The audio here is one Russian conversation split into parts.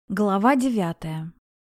Глава 9.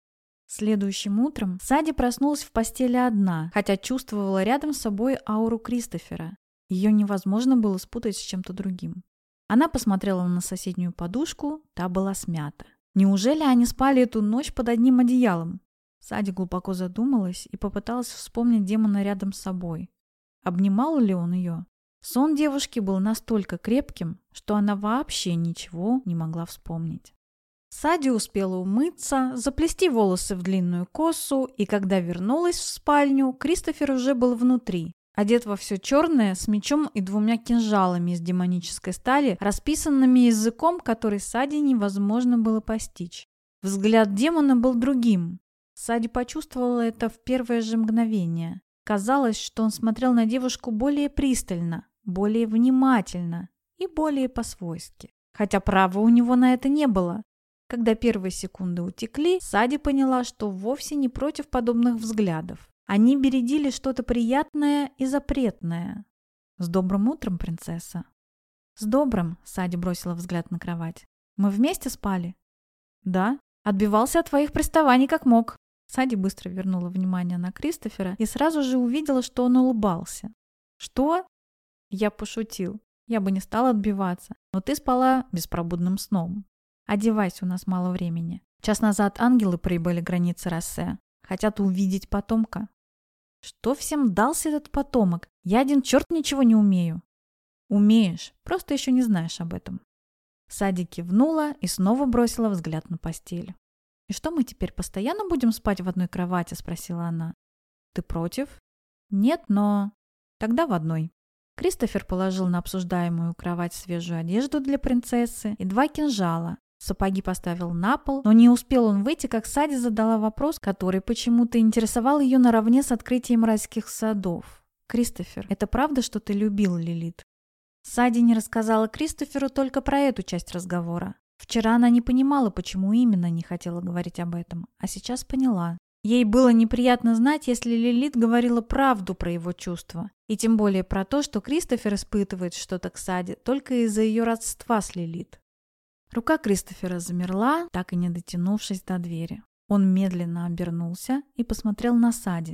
Следующим утром Сади проснулась в постели одна, хотя чувствовала рядом с собой ауру Кристофера. Ее невозможно было спутать с чем-то другим. Она посмотрела на соседнюю подушку, та была смята. Неужели они спали эту ночь под одним одеялом? Сади глубоко задумалась и попыталась вспомнить демона рядом с собой. Обнимал ли он ее? Сон девушки был настолько крепким, что она вообще ничего не могла вспомнить. Сади успела умыться, заплести волосы в длинную косу, и когда вернулась в спальню, Кристофер уже был внутри, одет во все черное, с мечом и 2 кинжалами из демонической стали, расписанными языком, который Сади невозможно было постичь. Взгляд демона был другим. Сади почувствовала это в первое же мгновение. Казалось, что он смотрел на девушку более пристально, более внимательно и более по-свойски. Хотя права у него на это не было. Когда первые секунды утекли, Сади поняла, что вовсе не против подобных взглядов. Они бередили что-то приятное и запретное. «С добрым утром, принцесса!» «С добрым!» — Сади бросила взгляд на кровать. «Мы вместе спали?» «Да. Отбивался от твоих приставаний как мог». Сади быстро вернула внимание на Кристофера и сразу же увидела, что он улыбался. «Что?» «Я пошутил. Я бы не стала отбиваться, но ты спала беспробудным сном. Одевайся, у нас мало времени. Час назад ангелы прибыли к границе Россе. Хотят увидеть потомка». «Что всем дался этот потомок? Я один черт ничего не умею». «Умеешь, просто еще не знаешь об этом». Сади кивнула и снова бросила взгляд на постель. «И что, мы теперь постоянно будем спать в одной кровати?» — спросила она. «Ты против?» «Нет, но...» «Тогда в одной». Кристофер положил на обсуждаемую кровать свежую одежду для принцессы и 2 кинжала. Сапоги поставил на пол, но не успел он выйти, как Сади задала вопрос, который почему-то интересовал ее наравне с открытием райских садов. «Кристофер, это правда, что ты любил Лилит?» Сади не рассказала Кристоферу только про эту часть разговора. Вчера она не понимала, почему именно не хотела говорить об этом, а сейчас поняла. Ей было неприятно знать, если Лилит говорила правду про его чувства, и тем более про то, что Кристофер испытывает что-то к Сади только из-за ее родства с Лилит. Рука Кристофера замерла, так и не дотянувшись до двери. Он медленно обернулся и посмотрел на Сади.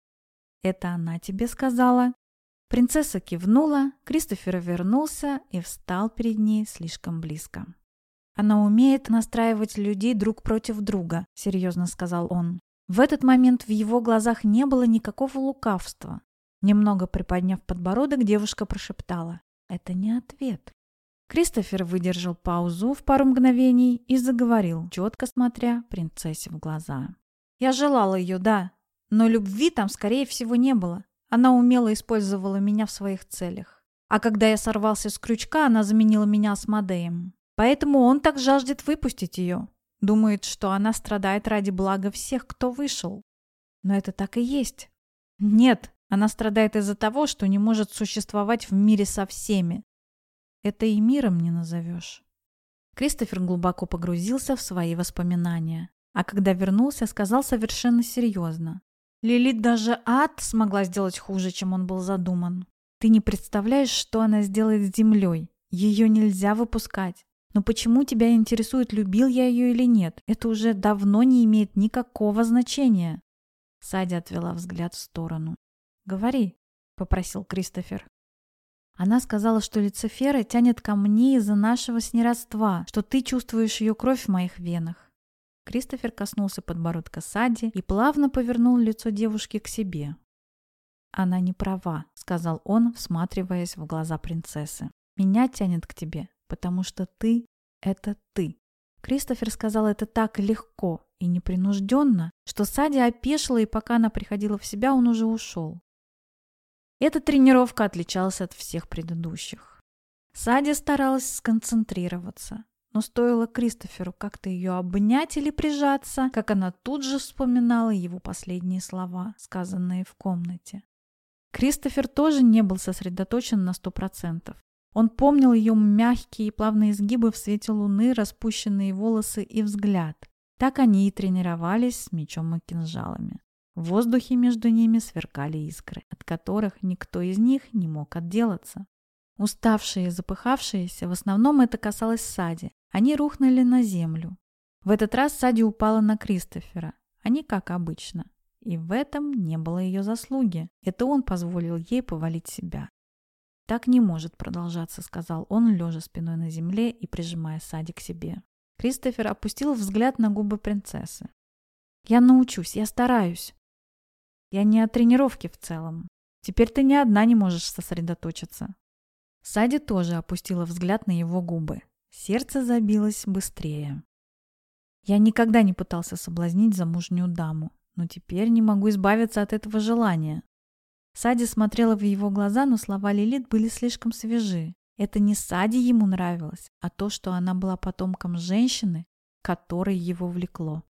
«Это она тебе сказала?» Принцесса кивнула, Кристофер вернулся и встал перед ней слишком близко. «Она умеет настраивать людей друг против друга», — серьезно сказал он. В этот момент в его глазах не было никакого лукавства. Немного приподняв подбородок, девушка прошептала: «Это не ответ». Кристофер выдержал паузу в пару мгновений и заговорил, четко смотря принцессе в глаза. «Я желала ее, да, но любви там, скорее всего, не было. Она умело использовала меня в своих целях. А когда я сорвался с крючка, она заменила меня Асмодеем. Поэтому он так жаждет выпустить ее. Думает, что она страдает ради блага всех, кто вышел. Но это так и есть. Нет, она страдает из-за того, что не может существовать в мире со всеми. Это и миром не назовешь». Кристофер глубоко погрузился в свои воспоминания, а когда вернулся, сказал совершенно серьезно: «Лилит даже ад смогла сделать хуже, чем он был задуман. Ты не представляешь, что она сделает с землей. Ее нельзя выпускать. Но почему тебя интересует, любил я ее или нет? Это уже давно не имеет никакого значения». Сади отвела взгляд в сторону. «Говори», — попросил Кристофер. «Она сказала, что Люцифера тянет ко мне из-за нашего с ней родства, что ты чувствуешь ее кровь в моих венах». Кристофер коснулся подбородка Сади и плавно повернул лицо девушки к себе. «Она не права», — сказал он, всматриваясь в глаза принцессы. «Меня тянет к тебе, потому что ты — это ты». Кристофер сказал это так легко и непринужденно, что Сади опешила, и пока она приходила в себя, он уже ушел. Эта тренировка отличалась от всех предыдущих. Сади старалась сконцентрироваться, но стоило Кристоферу как-то ее обнять или прижаться, как она тут же вспоминала его последние слова, сказанные в комнате. Кристофер тоже не был сосредоточен на 100%. Он помнил ее мягкие и плавные изгибы в свете луны, распущенные волосы и взгляд. Так они и тренировались с мечом и кинжалами. В воздухе между ними сверкали искры, от которых никто из них не мог отделаться. Уставшие и запыхавшиеся, в основном это касалось Сади, они рухнули на землю. В этот раз Сади упала на Кристофера, а не как обычно. И в этом не было ее заслуги. Это он позволил ей повалить себя. «Так не может продолжаться», — сказал он, лежа спиной на земле и прижимая Сади к себе. Кристофер опустил взгляд на губы принцессы. «Я научусь, я стараюсь. Я не о тренировке в целом. Теперь ты ни одна не можешь сосредоточиться». Сади тоже опустила взгляд на его губы. Сердце забилось быстрее. «Я никогда не пытался соблазнить замужнюю даму, но теперь не могу избавиться от этого желания». Сади смотрела в его глаза, но слова Лилит были слишком свежи. Это не Сади ему нравилось, а то, что она была потомком женщины, которой его влекло.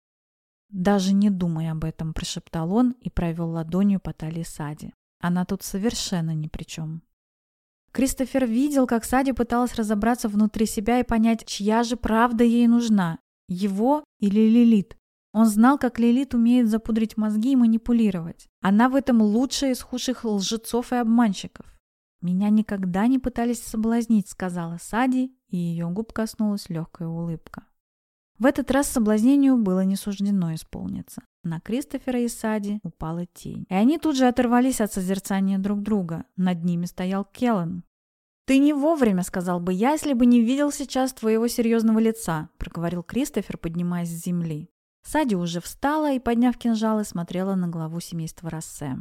«Даже не думай об этом», – прошептал он и провел ладонью по талии Сади. «Она тут совершенно ни при чем». Кристофер видел, как Сади пыталась разобраться внутри себя и понять, чья же правда ей нужна – его или Лилит. Он знал, как Лилит умеет запудрить мозги и манипулировать. Она в этом лучшая из худших лжецов и обманщиков. «Меня никогда не пытались соблазнить», — сказала Сади, и ее губ коснулась легкая улыбка. В этот раз соблазнению было не суждено исполниться. На Кристофера и Сади упала тень. И они тут же оторвались от созерцания друг друга. Над ними стоял Келлан. «Ты не вовремя, сказал бы я, если бы не видел сейчас твоего серьезного лица», — проговорил Кристофер, поднимаясь с земли. Сади уже встала и, подняв кинжалы, смотрела на главу семейства Россе.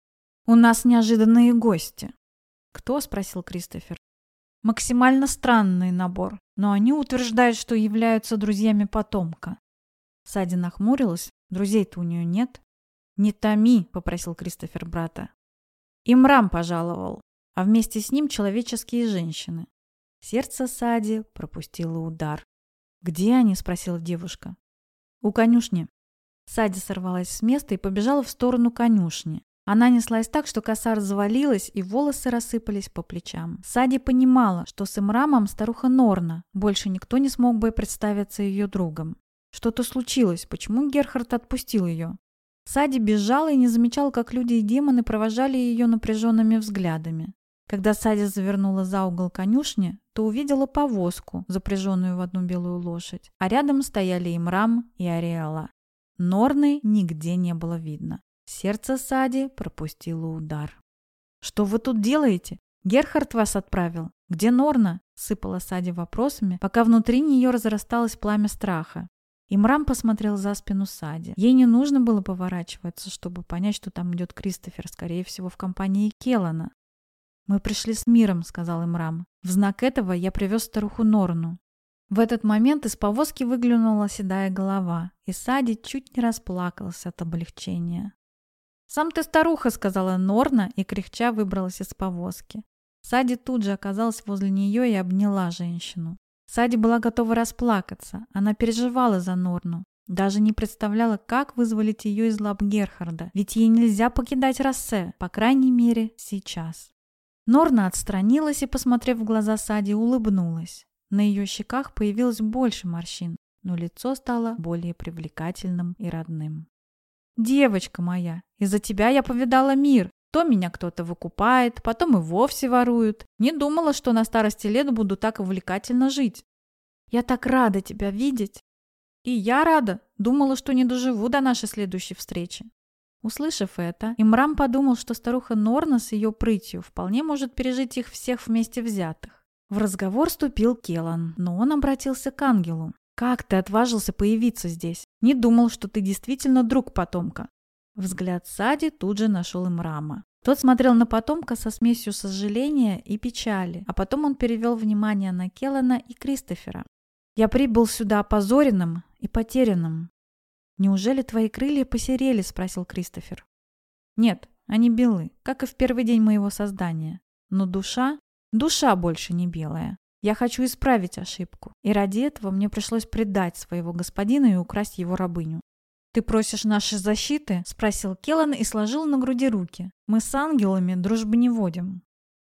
«У нас неожиданные гости». «Кто?» – спросил Кристофер. «Максимально странный набор, но они утверждают, что являются друзьями потомка». Сади нахмурилась. «Друзей-то у нее нет». «Не томи», – попросил Кристофер брата. «Имрам пожаловал, а вместе с ним человеческие женщины». Сердце Сади пропустило удар. «Где они?» – спросила девушка. «У конюшни». Сади сорвалась с места и побежала в сторону конюшни. Она неслась так, что коса развалилась и волосы рассыпались по плечам. Сади понимала, что с Имрамом старуха Норна. Больше никто не смог бы представиться ее другом. Что-то случилось. Почему Герхард отпустил ее? Сади бежала и не замечала, как люди и демоны провожали ее напряженными взглядами. Когда Сади завернула за угол конюшни, то увидела повозку, запряженную в одну белую лошадь, а рядом стояли Имрам и Ариэла. Норны нигде не было видно. Сердце Сади пропустило удар. «Что вы тут делаете? Герхард вас отправил. Где Норна?» – сыпала Сади вопросами, пока внутри нее разрасталось пламя страха. Имрам посмотрел за спину Сади. Ей не нужно было поворачиваться, чтобы понять, что там идет Кристофер, скорее всего, в компании Келлана. «Мы пришли с миром», – сказал Имрам. «В знак этого я привез старуху Норну». В этот момент из повозки выглянула седая голова, и Сади чуть не расплакался от облегчения. «Сам ты старуха», — сказала Норна и, кряхча, выбралась из повозки. Сади тут же оказалась возле нее и обняла женщину. Сади была готова расплакаться. Она переживала за Норну. Даже не представляла, как вызволить ее из лап Герхарда, ведь ей нельзя покидать Россе, по крайней мере, сейчас. Норна отстранилась и, посмотрев в глаза Сади, улыбнулась. На ее щеках появилось больше морщин, но лицо стало более привлекательным и родным. «Девочка моя, из-за тебя я повидала мир. То меня кто-то выкупает, потом и вовсе воруют. Не думала, что на старости лет буду так увлекательно жить. Я так рада тебя видеть». «И я рада. Думала, что не доживу до нашей следующей встречи». Услышав это, Имрам подумал, что старуха Норна с ее прытью вполне может пережить их всех вместе взятых. В разговор вступил Келлан, но он обратился к ангелу. «Как ты отважился появиться здесь? Не думал, что ты действительно друг потомка». Взгляд Сади тут же нашел Имрама. Тот смотрел на потомка со смесью сожаления и печали, а потом он перевел внимание на Келлана и Кристофера. «Я прибыл сюда опозоренным и потерянным». «Неужели твои крылья посерели?» – спросил Кристофер. «Нет, они белы, как и в первый день моего создания. Но душа больше не белая. Я хочу исправить ошибку, и ради этого мне пришлось предать своего господина и украсть его рабыню». «Ты просишь нашей защиты?» – спросил Келлан и сложил на груди руки. «Мы с ангелами дружбы не водим».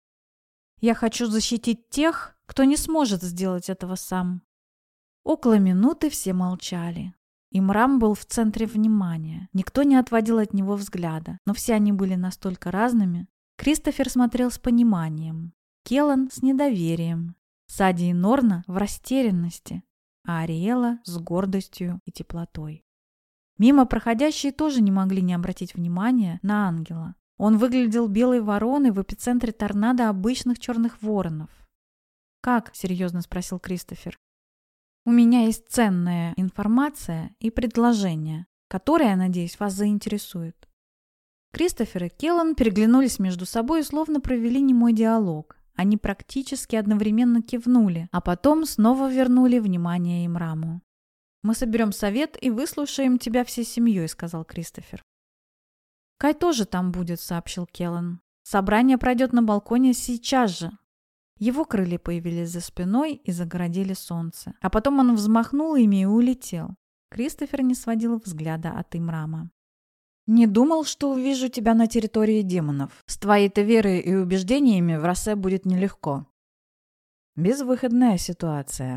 «Я хочу защитить тех, кто не сможет сделать этого сам». Около минуты все молчали. Имрам был в центре внимания. Никто не отводил от него взгляда, но все они были настолько разными. Кристофер смотрел с пониманием, Келлан с недоверием, Сади и Норна в растерянности. а Ариэла с гордостью и теплотой. Мимо проходящие тоже не могли не обратить внимания на ангела. Он выглядел белой вороной в эпицентре торнадо обычных черных воронов. «Как?» – серьезно спросил Кристофер. «У меня есть ценная информация и предложение, которое, надеюсь, вас заинтересует». Кристофер и Келлан переглянулись между собой и словно провели немой диалог. Они практически одновременно кивнули, а потом снова вернули внимание Имраму. «Мы соберем совет и выслушаем тебя всей семьей», — сказал Кристофер. «Кай тоже там будет», — сообщил Келлан. «Собрание пройдет на балконе сейчас же». Его крылья появились за спиной и загородили солнце. А потом он взмахнул ими и улетел. Кристофер не сводил взгляда от Имрама. «Не думал, что увижу тебя на территории демонов. С твоей-то верой и убеждениями в Россе будет нелегко». Безвыходная ситуация.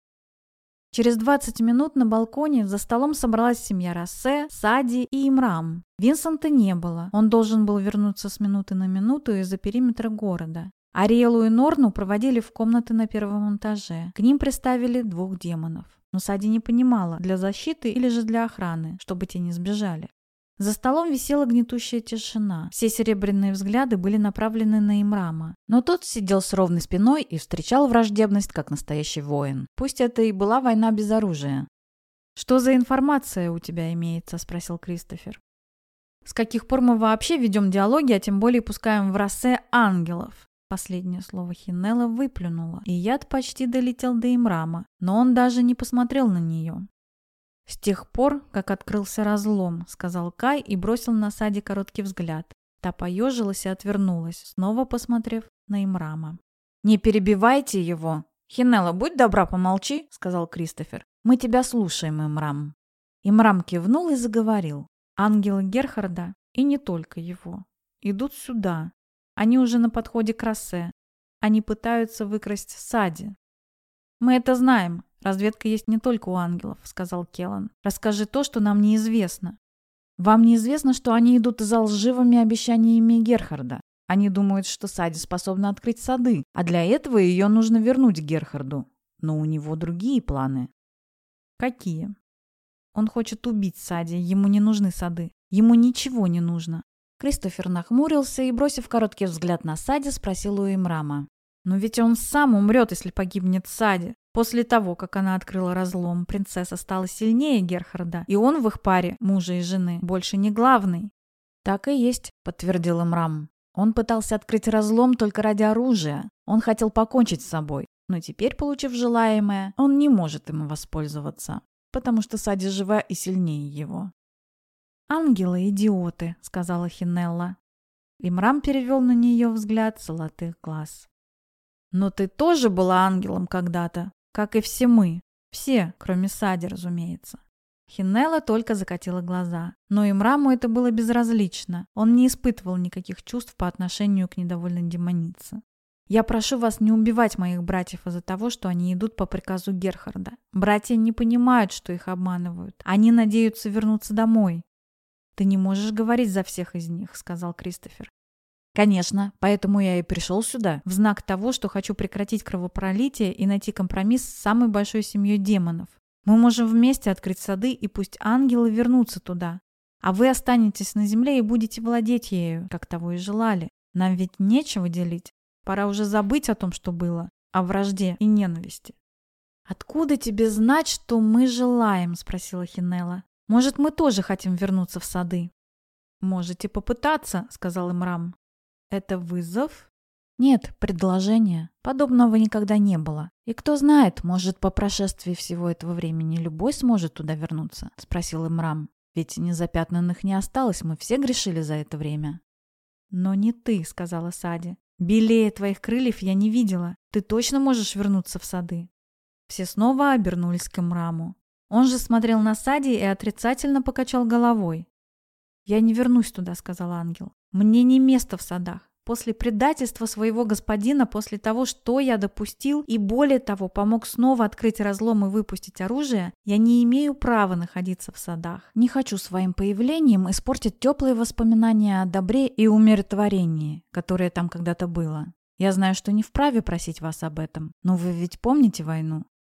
Через 20 минут на балконе за столом собралась семья Россе, Сади и Имрам. Винсента не было. Он должен был вернуться с минуты на минуту из-за периметра города. Ариэлу и Норну проводили в комнаты на первом этаже. К ним приставили 2 демонов. Но Сади не понимала, для защиты или же для охраны, чтобы те не сбежали. За столом висела гнетущая тишина. Все серебряные взгляды были направлены на Имрама. Но тот сидел с ровной спиной и встречал враждебность, как настоящий воин. Пусть это и была война без оружия. «Что за информация у тебя имеется?» – спросил Кристофер. «С каких пор мы вообще ведем диалоги, а тем более пускаем в Россе ангелов?» Последнее слово Хинелла выплюнула, и яд почти долетел до Имрама, но он даже не посмотрел на нее. «С тех пор, как открылся разлом», — сказал Кай и бросил на Сади короткий взгляд. Та поежилась и отвернулась, снова посмотрев на Имрама. «Не перебивайте его! Хинелла, будь добра, помолчи», — сказал Кристофер. «Мы тебя слушаем, Имрам». Имрам кивнул и заговорил. «Ангелы Герхарда, и не только его, идут сюда. Они уже на подходе к Россе. Они пытаются выкрасть Сади». «Мы это знаем. Разведка есть не только у ангелов», — сказал Келлан. «Расскажи то, что нам неизвестно». «Вам неизвестно, что они идут за лживыми обещаниями Герхарда. Они думают, что Сади способна открыть сады, а для этого ее нужно вернуть Герхарду. Но у него другие планы». «Какие?» «Он хочет убить Сади, ему не нужны сады. Ему ничего не нужно». Кристофер нахмурился и, бросив короткий взгляд на Сади, спросил у Имрама. «Но ведь он сам умрет, если погибнет Сади. После того, как она открыла разлом, принцесса стала сильнее Герхарда, и он в их паре, мужа и жены, больше не главный». «Так и есть», — подтвердил Имрам. «Он пытался открыть разлом только ради оружия. Он хотел покончить с собой. Но теперь, получив желаемое, он не может им воспользоваться, потому что Сади жива и сильнее его». «Ангелы – идиоты», – сказала Хинелла. Имрам перевел на нее взгляд золотых глаз. «Но ты тоже была ангелом когда-то, как и все мы. Все, кроме Сади, разумеется». Хинелла только закатила глаза. Но Имраму это было безразлично. Он не испытывал никаких чувств по отношению к недовольной демонице. «Я прошу вас не убивать моих братьев из-за того, что они идут по приказу Герхарда. Братья не понимают, что их обманывают. Они надеются вернуться домой». «Ты не можешь говорить за всех из них», — сказал Кристофер. «Конечно, поэтому я и пришел сюда, в знак того, что хочу прекратить кровопролитие и найти компромисс с самой большой семьей демонов. Мы можем вместе открыть сады, и пусть ангелы вернутся туда. А вы останетесь на земле и будете владеть ею, как того и желали. Нам ведь нечего делить. Пора уже забыть о том, что было, о вражде и ненависти». «Откуда тебе знать, что мы желаем?» — спросила Хинелла. «Может, мы тоже хотим вернуться в сады?» «Можете попытаться», — сказал Имрам. «Это вызов?» «Нет, предложение. Подобного никогда не было. И кто знает, может, по прошествии всего этого времени любой сможет туда вернуться?» — спросил Имрам. «Ведь незапятнанных не осталось, мы все грешили за это время». «Но не ты», — сказала Сади. «Белее твоих крыльев я не видела. Ты точно можешь вернуться в сады?» Все снова обернулись к Имраму. Он же смотрел на Сади и отрицательно покачал головой. «Я не вернусь туда», — сказал ангел. «Мне не место в садах. После предательства своего господина, после того, что я допустил, и более того, помог снова открыть разлом и выпустить оружие, я не имею права находиться в садах. Не хочу своим появлением испортить теплые воспоминания о добре и умиротворении, которое там когда-то было. Я знаю, что не вправе просить вас об этом, но вы ведь помните войну?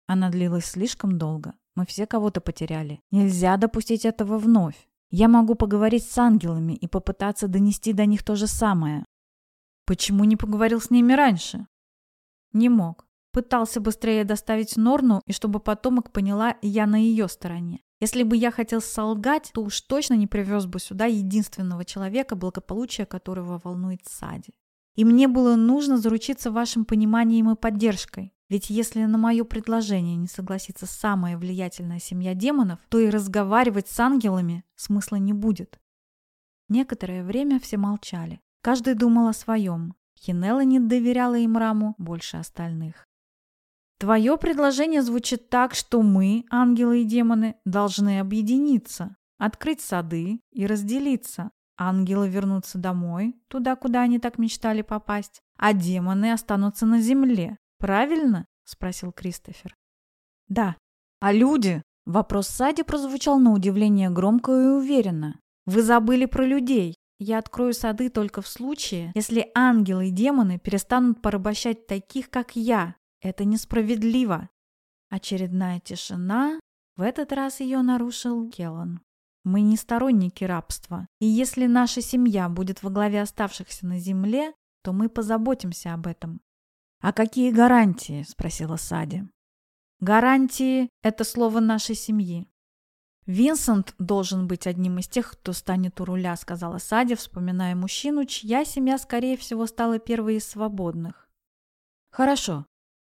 Она длилась слишком долго. Мы все кого-то потеряли. Нельзя допустить этого вновь. Я могу поговорить с ангелами и попытаться донести до них то же самое. Почему не поговорил с ними раньше? Не мог. Пытался быстрее доставить Норну, и чтобы потомок поняла, я на ее стороне. Если бы я хотел солгать, то уж точно не привез бы сюда единственного человека, благополучие которого волнует Сади. И мне было нужно заручиться вашим пониманием и поддержкой. Ведь если на мое предложение не согласится самая влиятельная семья демонов, то и разговаривать с ангелами смысла не будет. Некоторое время все молчали. Каждый думал о своем. Хинелла не доверяла Имраму больше остальных. Твое предложение звучит так, что мы, ангелы и демоны, должны объединиться, открыть сады и разделиться. Ангелы вернутся домой, туда, куда они так мечтали попасть, а демоны останутся на земле. Правильно? Спросил Кристофер. Да. А люди? Вопрос Сади прозвучал на удивление громко и уверенно. Вы забыли про людей. Я открою сады только в случае, если ангелы и демоны перестанут порабощать таких, как я. Это несправедливо. Очередная тишина. В этот раз ее нарушил Келлан. Мы не сторонники рабства. И если наша семья будет во главе оставшихся на земле, то мы позаботимся об этом. «А какие гарантии?» – спросила Сади. «Гарантии – это слово нашей семьи». «Винсент должен быть одним из тех, кто станет у руля», – сказала Сади, вспоминая мужчину, чья семья, скорее всего, стала первой из свободных. «Хорошо».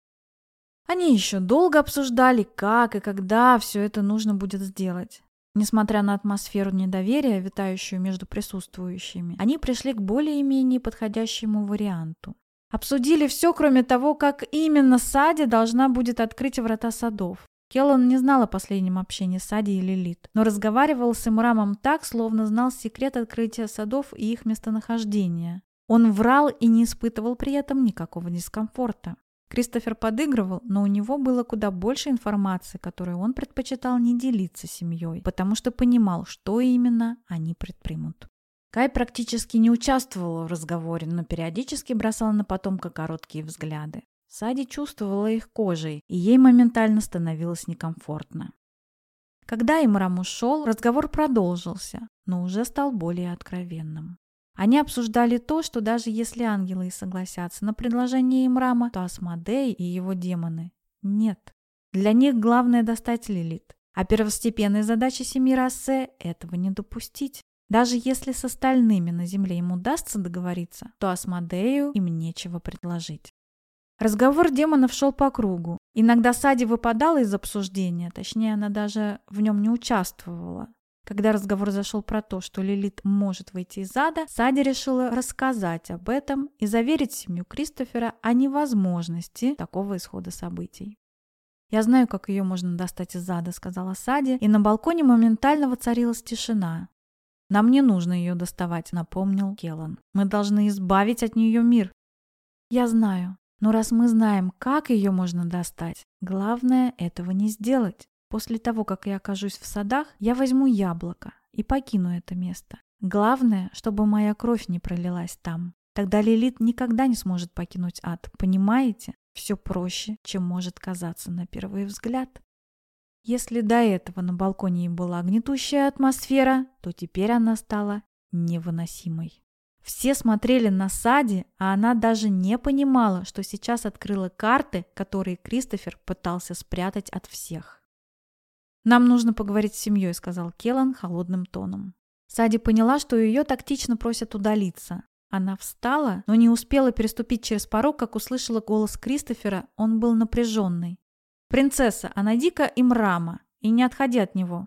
Они еще долго обсуждали, как и когда все это нужно будет сделать. Несмотря на атмосферу недоверия, витающую между присутствующими, они пришли к более-менее подходящему варианту. Обсудили все, кроме того, как именно Сади должна будет открыть врата садов. Келлан не знал о последнем общении Сади и Лилит, но разговаривал с Имрамом так, словно знал секрет открытия садов и их местонахождения. Он врал и не испытывал при этом никакого дискомфорта. Кристофер подыгрывал, но у него было куда больше информации, которой он предпочитал не делиться с семьей, потому что понимал, что именно они предпримут. Кай практически не участвовал в разговоре, но периодически бросал на потомка короткие взгляды. Сади чувствовала их кожей, и ей моментально становилось некомфортно. Когда Имрам ушел, разговор продолжился, но уже стал более откровенным. Они обсуждали то, что даже если ангелы и согласятся на предложение Имрама, то Асмодей и его демоны – нет. Для них главное достать Лилит, а первостепенной задачей семьи Рассе – этого не допустить. Даже если с остальными на земле им удастся договориться, то Асмодею им нечего предложить. Разговор демонов шел по кругу. Иногда Сади выпадала из обсуждения, точнее, она даже в нем не участвовала. Когда разговор зашел про то, что Лилит может выйти из ада, Сади решила рассказать об этом и заверить семью Кристофера о невозможности такого исхода событий. «Я знаю, как ее можно достать из ада», — сказала Сади, и на балконе моментально воцарилась тишина. «Нам не нужно ее доставать», — напомнил Келлан. «Мы должны избавить от нее мир». «Я знаю, но раз мы знаем, как ее можно достать, главное этого не сделать. После того, как я окажусь в садах, я возьму яблоко и покину это место. Главное, чтобы моя кровь не пролилась там. Тогда Лилит никогда не сможет покинуть ад, понимаете? Все проще, чем может казаться на первый взгляд». Если до этого на балконе была гнетущая атмосфера, то теперь она стала невыносимой. Все смотрели на Сади, а она даже не понимала, что сейчас открыла карты, которые Кристофер пытался спрятать от всех. «Нам нужно поговорить с семьей», — сказал Келлан холодным тоном. Сади поняла, что ее тактично просят удалиться. Она встала, но не успела переступить через порог, как услышала голос Кристофера. Он был напряженный. «Принцесса, а найди-ка Имрама и не отходи от него».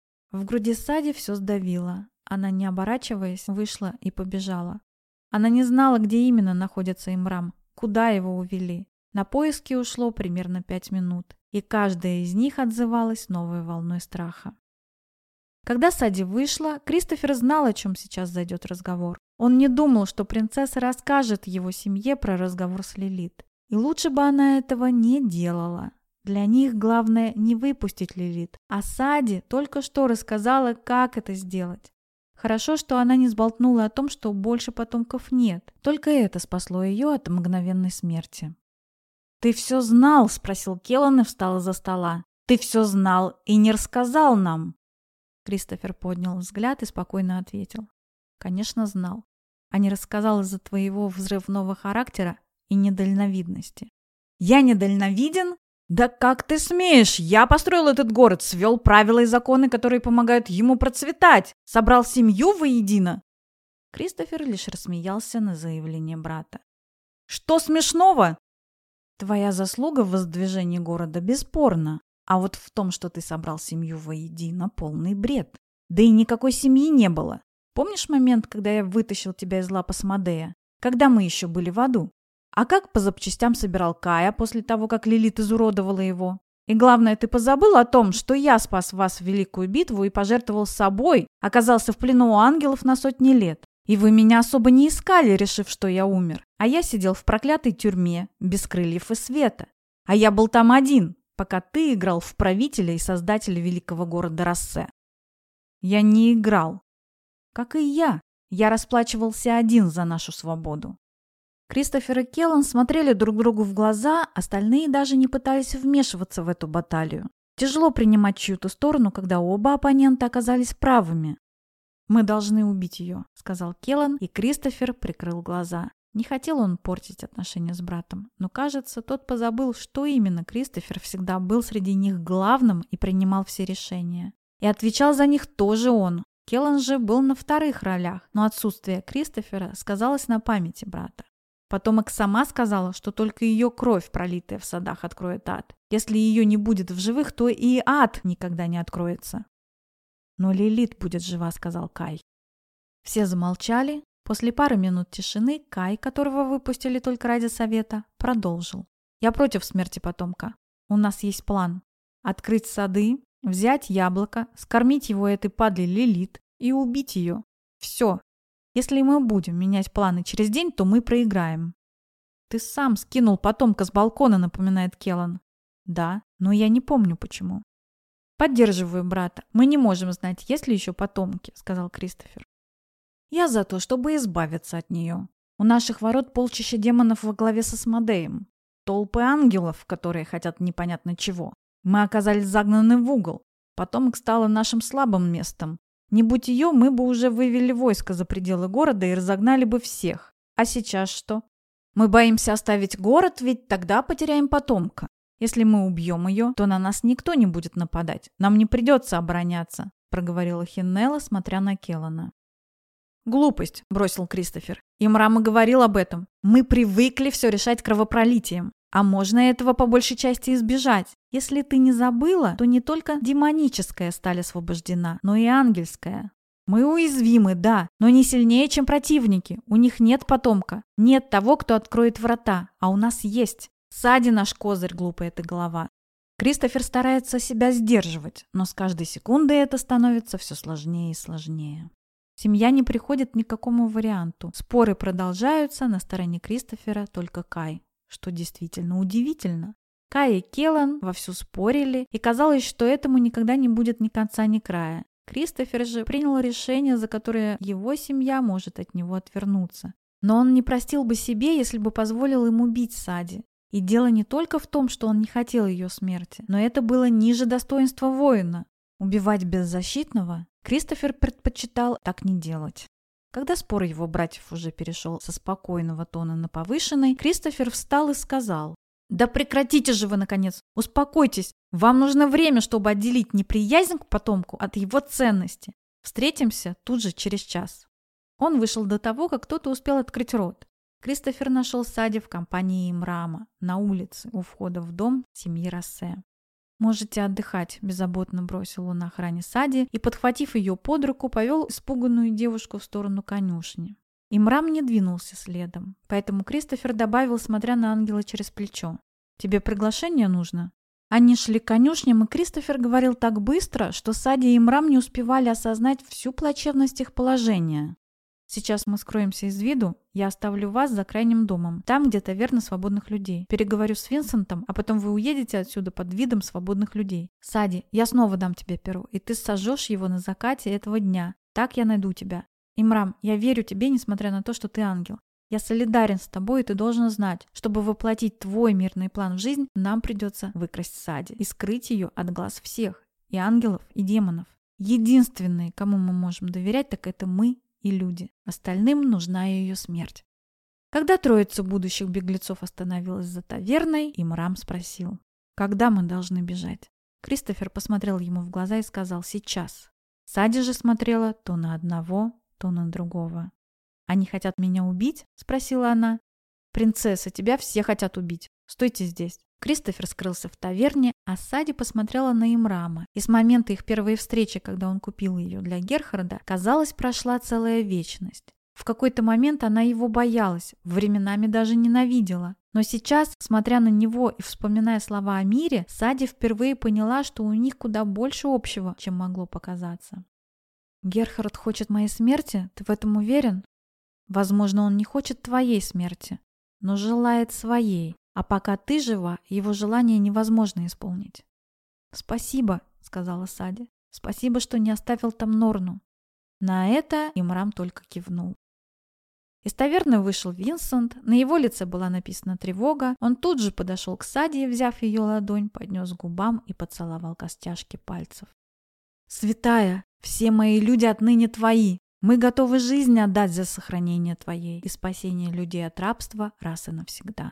В груди Сади все сдавило. Она, не оборачиваясь, вышла и побежала. Она не знала, где именно находится Имрам, куда его увели. На поиски ушло примерно 5 минут, и каждая из них отзывалась новой волной страха. Когда Сади вышла, Кристофер знал, о чем сейчас зайдет разговор. Он не думал, что принцесса расскажет его семье про разговор с Лилит. И лучше бы она этого не делала. Для них главное не выпустить Лилит, а Сади только что рассказала, как это сделать. Хорошо, что она не сболтнула о том, что больше потомков нет. Только это спасло ее от мгновенной смерти. «Ты все знал?» – спросил Келлан и встал из-за стола. «Ты все знал и не рассказал нам!» Кристофер поднял взгляд и спокойно ответил. «Конечно, знал. А не рассказал из-за твоего взрывного характера и недальновидности». «Я недальновиден? Да как ты смеешь? Я построил этот город, свел правила и законы, которые помогают ему процветать, собрал семью воедино!» Кристофер лишь рассмеялся на заявление брата. «Что смешного?» «Твоя заслуга в воздвижении города бесспорна. А вот в том, что ты собрал семью воедино, полный бред. Да и никакой семьи не было. Помнишь момент, когда я вытащил тебя из лап Асмодея? Когда мы еще были в аду? А как по запчастям собирал Кая после того, как Лилит изуродовала его? И главное, ты позабыл о том, что я спас вас в великую битву и пожертвовал собой, оказался в плену у ангелов на сотни лет. И вы меня особо не искали, решив, что я умер. А я сидел в проклятой тюрьме, без крыльев и света. А я был там один, пока ты играл в правителя и создателя великого города Рассе. Я не играл. Как и я. Я расплачивался один за нашу свободу». Кристофер и Келлан смотрели друг другу в глаза, остальные даже не пытались вмешиваться в эту баталию. Тяжело принимать чью-то сторону, когда оба оппонента оказались правыми. «Мы должны убить ее», — сказал Келлан, и Кристофер прикрыл глаза. Не хотел он портить отношения с братом, но, кажется, тот позабыл, что именно Кристофер всегда был среди них главным и принимал все решения. И отвечал за них тоже он. Келлан же был на вторых ролях, но отсутствие Кристофера сказалось на памяти брата. Потомок сама сказала, что только ее кровь, пролитая в садах, откроет ад. Если ее не будет в живых, то и ад никогда не откроется. «Но Лилит будет жива», — сказал Кай. Все замолчали. После пары минут тишины Кай, которого выпустили только ради совета, продолжил. «Я против смерти потомка. У нас есть план. Открыть сады, взять яблоко, скормить его этой падле Лилит и убить ее. Все. Если мы будем менять планы через день, то мы проиграем». «Ты сам скинул потомка с балкона», — напоминает Келлан. «Да, но я не помню почему». «Поддерживаю брата. Мы не можем знать, есть ли еще потомки», — сказал Кристофер. «Я за то, чтобы избавиться от нее. У наших ворот полчища демонов во главе с Асмодеем. Толпы ангелов, которые хотят непонятно чего. Мы оказались загнаны в угол. Потомок стала нашим слабым местом. Не будь ее, мы бы уже вывели войско за пределы города и разогнали бы всех. А сейчас что? Мы боимся оставить город, ведь тогда потеряем потомка. Если мы убьем ее, то на нас никто не будет нападать. Нам не придется обороняться», — проговорила Хиннелла, смотря на Келлана. «Глупость», — бросил Кристофер. «Имрам и говорил об этом. Мы привыкли все решать кровопролитием. А можно этого по большей части избежать. Если ты не забыла, то не только демоническая сталь освобождена, но и ангельская. Мы уязвимы, да, но не сильнее, чем противники. У них нет потомка. Нет того, кто откроет врата. А у нас есть. Сади наш козырь, глупая ты голова». Кристофер старается себя сдерживать, но с каждой секундой это становится все сложнее и сложнее. Семья не приходит ни к какому варианту. Споры продолжаются, на стороне Кристофера только Кай, что действительно удивительно. Кай и Келлан вовсю спорили, и казалось, что этому никогда не будет ни конца, ни края. Кристофер же принял решение, за которое его семья может от него отвернуться. Но он не простил бы себе, если бы позволил им убить Сади. И дело не только в том, что он не хотел ее смерти, но это было ниже достоинства воина. Убивать беззащитного Кристофер предпочитал так не делать. Когда спор его братьев уже перешел со спокойного тона на повышенный, Кристофер встал и сказал: «Да прекратите же вы, наконец! Успокойтесь! Вам нужно время, чтобы отделить неприязнь к потомку от его ценности. Встретимся тут же через час». Он вышел до того, как кто-то успел открыть рот. Кристофер нашел Сади в компании Имрама на улице у входа в дом семьи Рассе. «Можете отдыхать», – беззаботно бросил он охране Сади и, подхватив ее под руку, повел испуганную девушку в сторону конюшни. Имрам не двинулся следом, поэтому Кристофер добавил, смотря на ангела через плечо: «Тебе приглашение нужно?» Они шли к конюшням, и Кристофер говорил так быстро, что Сади и Имрам не успевали осознать всю плачевность их положения. «Сейчас мы скроемся из виду, я оставлю вас за крайним домом, там, где таверна свободных людей. Переговорю с Винсентом, а потом вы уедете отсюда под видом свободных людей. Сади, я снова дам тебе перо, и ты сожжешь его на закате этого дня. Так я найду тебя. Имрам, я верю тебе, несмотря на то, что ты ангел. Я солидарен с тобой, и ты должен знать, чтобы воплотить твой мирный план в жизнь, нам придется выкрасть Сади и скрыть ее от глаз всех, и ангелов, и демонов. Единственные, кому мы можем доверять, так это мы и люди. Остальным нужна ее смерть. Когда троица будущих беглецов остановилась за таверной, Имрам спросил: «Когда мы должны бежать?» Кристофер посмотрел ему в глаза и сказал: «Сейчас». Сади же смотрела то на одного, то на другого. «Они хотят меня убить?» – спросила она. «Принцесса, тебя все хотят убить. Стойте здесь». Кристофер скрылся в таверне, а Сади посмотрела на Имрама. И с момента их первой встречи, когда он купил ее для Герхарда, казалось, прошла целая вечность. В какой-то момент она его боялась, временами даже ненавидела. Но сейчас, смотря на него и вспоминая слова о мире, Сади впервые поняла, что у них куда больше общего, чем могло показаться. «Герхард хочет моей смерти? Ты в этом уверен? Возможно, он не хочет твоей смерти, но желает своей. А пока ты жива, его желание невозможно исполнить». «Спасибо», — сказала Сади. «Спасибо, что не оставил там Норну». На это Имрам только кивнул. Из таверны вышел Винсент, на его лице была написана тревога. Он тут же подошел к Сади, взяв ее ладонь, поднес к губам и поцеловал костяшки пальцев. «Святая, все мои люди отныне твои. Мы готовы жизнь отдать за сохранение твоей и спасение людей от рабства раз и навсегда».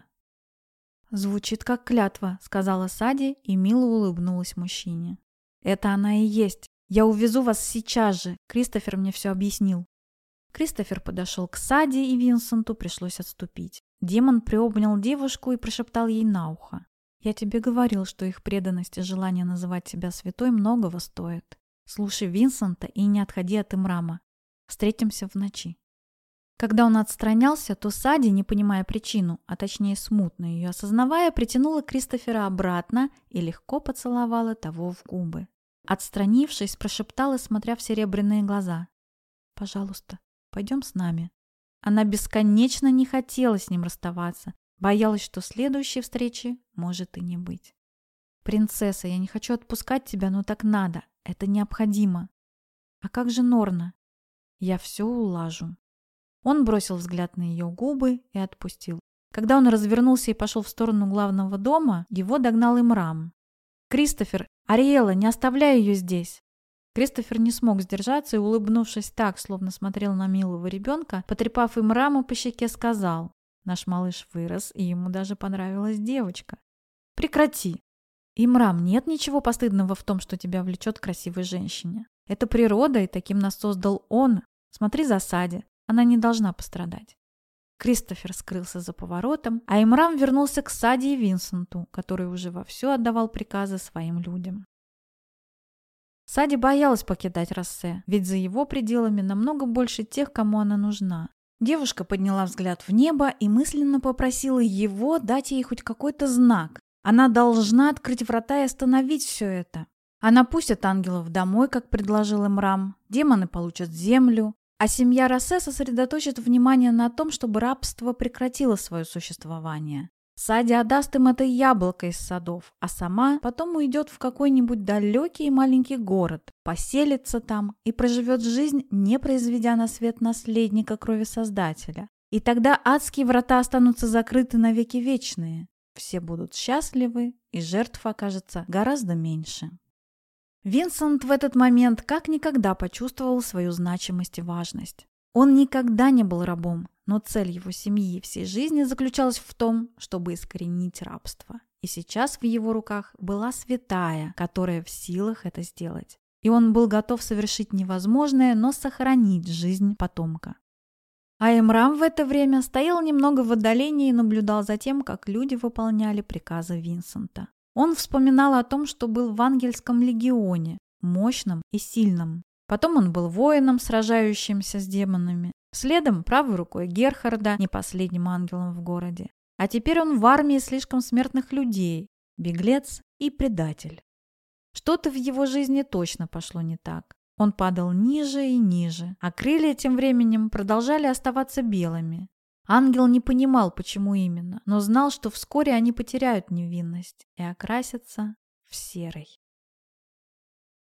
«Звучит как клятва», — сказала Сади и мило улыбнулась мужчине. «Это она и есть. Я увезу вас сейчас же. Кристофер мне все объяснил». Кристофер подошел к Сади, и Винсенту пришлось отступить. Демон приобнял девушку и прошептал ей на ухо: «Я тебе говорил, что их преданность и желание называть себя святой многого стоит. Слушай Винсента и не отходи от Имрама. Встретимся в ночи». Когда он отстранялся, то Сади, не понимая причину, а точнее смутно ее осознавая, притянула Кристофера обратно и легко поцеловала того в губы. Отстранившись, прошептала, смотря в серебряные глаза: «Пожалуйста, пойдем с нами». Она бесконечно не хотела с ним расставаться, боялась, что следующей встречи может и не быть. «Принцесса, я не хочу отпускать тебя, но так надо, это необходимо». «А как же Норна?» «Я все улажу». Он бросил взгляд на ее губы и отпустил. Когда он развернулся и пошел в сторону главного дома, его догнал Имрам. «Кристофер, Ариэла, не оставляй ее здесь!» Кристофер не смог сдержаться и, улыбнувшись так, словно смотрел на милого ребенка, потрепав Имрама по щеке, сказал: «Наш малыш вырос, и ему даже понравилась девочка». «Прекрати! Имрам, нет ничего постыдного в том, что тебя влечет к красивой женщине. Это природа, и таким нас создал он. Смотри за Сади. Она не должна пострадать». Кристофер скрылся за поворотом, а Имрам вернулся к Сади и Винсенту, который уже вовсю отдавал приказы своим людям. Сади боялась покидать Россе, ведь за его пределами намного больше тех, кому она нужна. Девушка подняла взгляд в небо и мысленно попросила его дать ей хоть какой-то знак. Она должна открыть врата и остановить все это. Она пустит ангелов домой, как предложил Имрам, демоны получат землю, а семья Россе сосредоточит внимание на том, чтобы рабство прекратило свое существование. Сади отдаст им это яблоко из садов, а сама потом уйдет в какой-нибудь далекий маленький город, поселится там и проживет жизнь, не произведя на свет наследника крови Создателя. И тогда адские врата останутся закрыты навеки вечные. Все будут счастливы, и жертв окажется гораздо меньше. Винсент в этот момент как никогда почувствовал свою значимость и важность. Он никогда не был рабом, но цель его семьи и всей жизни заключалась в том, чтобы искоренить рабство. И сейчас в его руках была святая, которая в силах это сделать. И он был готов совершить невозможное, но сохранить жизнь потомка. А Имрам в это время стоял немного в отдалении и наблюдал за тем, как люди выполняли приказы Винсента. Он вспоминал о том, что был в ангельском легионе, мощном и сильном. Потом он был воином, сражающимся с демонами. Следом правой рукой Герхарда, не последним ангелом в городе. А теперь он в армии слишком смертных людей, беглец и предатель. Что-то в его жизни точно пошло не так. Он падал ниже и ниже, а крылья тем временем продолжали оставаться белыми. Ангел не понимал, почему именно, но знал, что вскоре они потеряют невинность и окрасятся в серый.